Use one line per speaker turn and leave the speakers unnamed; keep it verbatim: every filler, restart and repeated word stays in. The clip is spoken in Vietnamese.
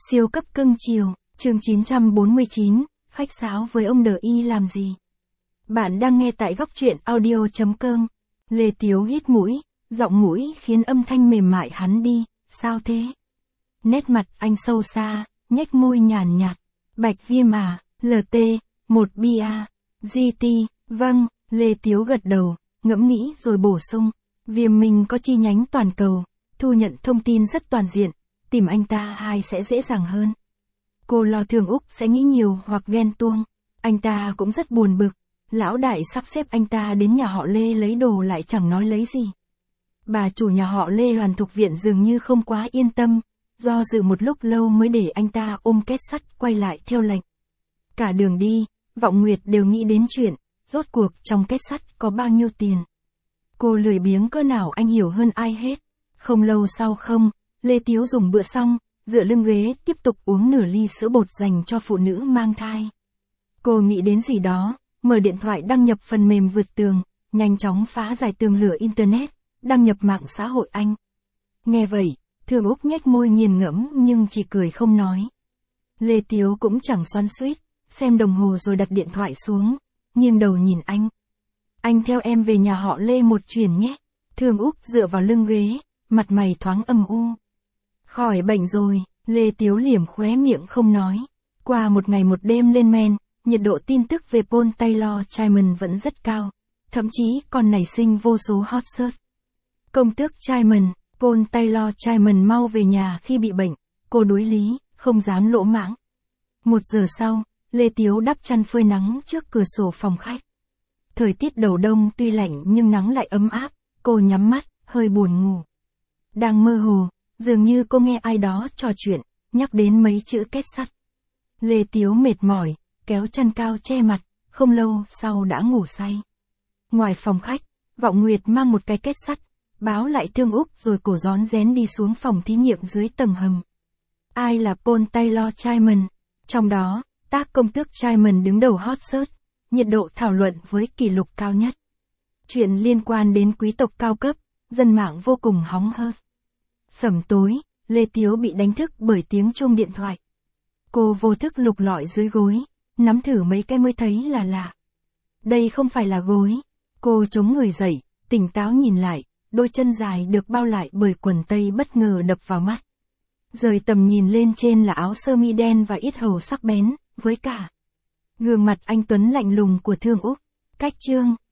Siêu cấp cưng chiều, chương chín trăm bốn mươi chín, khách sáo với ông đờ y làm gì? Bạn đang nghe tại góc truyện audio.com. Lê Tiếu hít mũi, giọng mũi khiến âm thanh mềm mại hắn đi, sao thế? Nét mặt anh sâu xa, nhếch môi nhàn nhạt. Bạch Viêm à, lờ tê, một bia, giê tê, vâng, Lê Tiếu gật đầu, ngẫm nghĩ rồi bổ sung. Viêm mình có chi nhánh toàn cầu, thu nhận thông tin rất toàn diện, tìm anh ta hai sẽ dễ dàng hơn. Cô lo Thương Úc sẽ nghĩ nhiều hoặc ghen tuông, anh ta cũng rất buồn bực, lão đại sắp xếp anh ta đến nhà họ Lê lấy đồ lại chẳng nói lấy gì. Bà chủ nhà họ Lê Hoàn Thục Viện dường như không quá yên tâm, do dự một lúc lâu mới để anh ta ôm két sắt quay lại theo lệnh. Cả đường đi, Vọng Nguyệt đều nghĩ đến chuyện, rốt cuộc trong két sắt có bao nhiêu tiền. Cô lười biếng cỡ nào anh hiểu hơn ai hết. Không lâu sau không, Lê Tiếu dùng bữa xong, dựa lưng ghế tiếp tục uống nửa ly sữa bột dành cho phụ nữ mang thai. Cô nghĩ đến gì đó, mở điện thoại đăng nhập phần mềm vượt tường, nhanh chóng phá giải tường lửa Internet, đăng nhập mạng xã hội Anh. Nghe vậy, Thương Úc nhếch môi nghiền ngẫm nhưng chỉ cười không nói. Lê Tiếu cũng chẳng xoắn xuýt, xem đồng hồ rồi đặt điện thoại xuống, nghiêng đầu nhìn anh. Anh theo em về nhà họ Lê một chuyến nhé. Thương Úc dựa vào lưng ghế, mặt mày thoáng âm u. Khỏi bệnh rồi, Lê Tiếu liềm khóe miệng không nói. Qua một ngày một đêm lên men, nhiệt độ tin tức về Paul Taylor Chapman vẫn rất cao, thậm chí còn nảy sinh vô số hot search. Công tước Chapman, Paul Taylor Chapman mau về nhà khi bị bệnh, cô đối lý, không dám lỗ mãng. Một giờ sau, Lê Tiếu đắp chăn phơi nắng trước cửa sổ phòng khách. Thời tiết đầu đông tuy lạnh nhưng nắng lại ấm áp, cô nhắm mắt, hơi buồn ngủ. Đang mơ hồ, dường như cô nghe ai đó trò chuyện, nhắc đến mấy chữ két sắt. Lê Tiếu mệt mỏi, kéo chăn cao che mặt, không lâu sau đã ngủ say. Ngoài phòng khách, Vọng Nguyệt mang một cái két sắt, báo lại Thương Úc rồi cổ rón rén đi xuống phòng thí nghiệm dưới tầng hầm. Ai là Paul Taylor Chapman? Trong đó, tác công tước Chapman đứng đầu hot search, nhiệt độ thảo luận với kỷ lục cao nhất. Chuyện liên quan đến quý tộc cao cấp, dân mạng vô cùng hóng hớt. Sẩm tối, Lê Tiếu bị đánh thức bởi tiếng chuông điện thoại. Cô vô thức lục lọi dưới gối, nắm thử mấy cái mới thấy là lạ. Đây không phải là gối. Cô chống người dậy, tỉnh táo nhìn lại, đôi chân dài được bao lại bởi quần tây bất ngờ đập vào mắt. Rời tầm nhìn lên trên là áo sơ mi đen và yết hầu sắc bén, với cả gương mặt anh tuấn lạnh lùng của Thương Úc. Cách chương,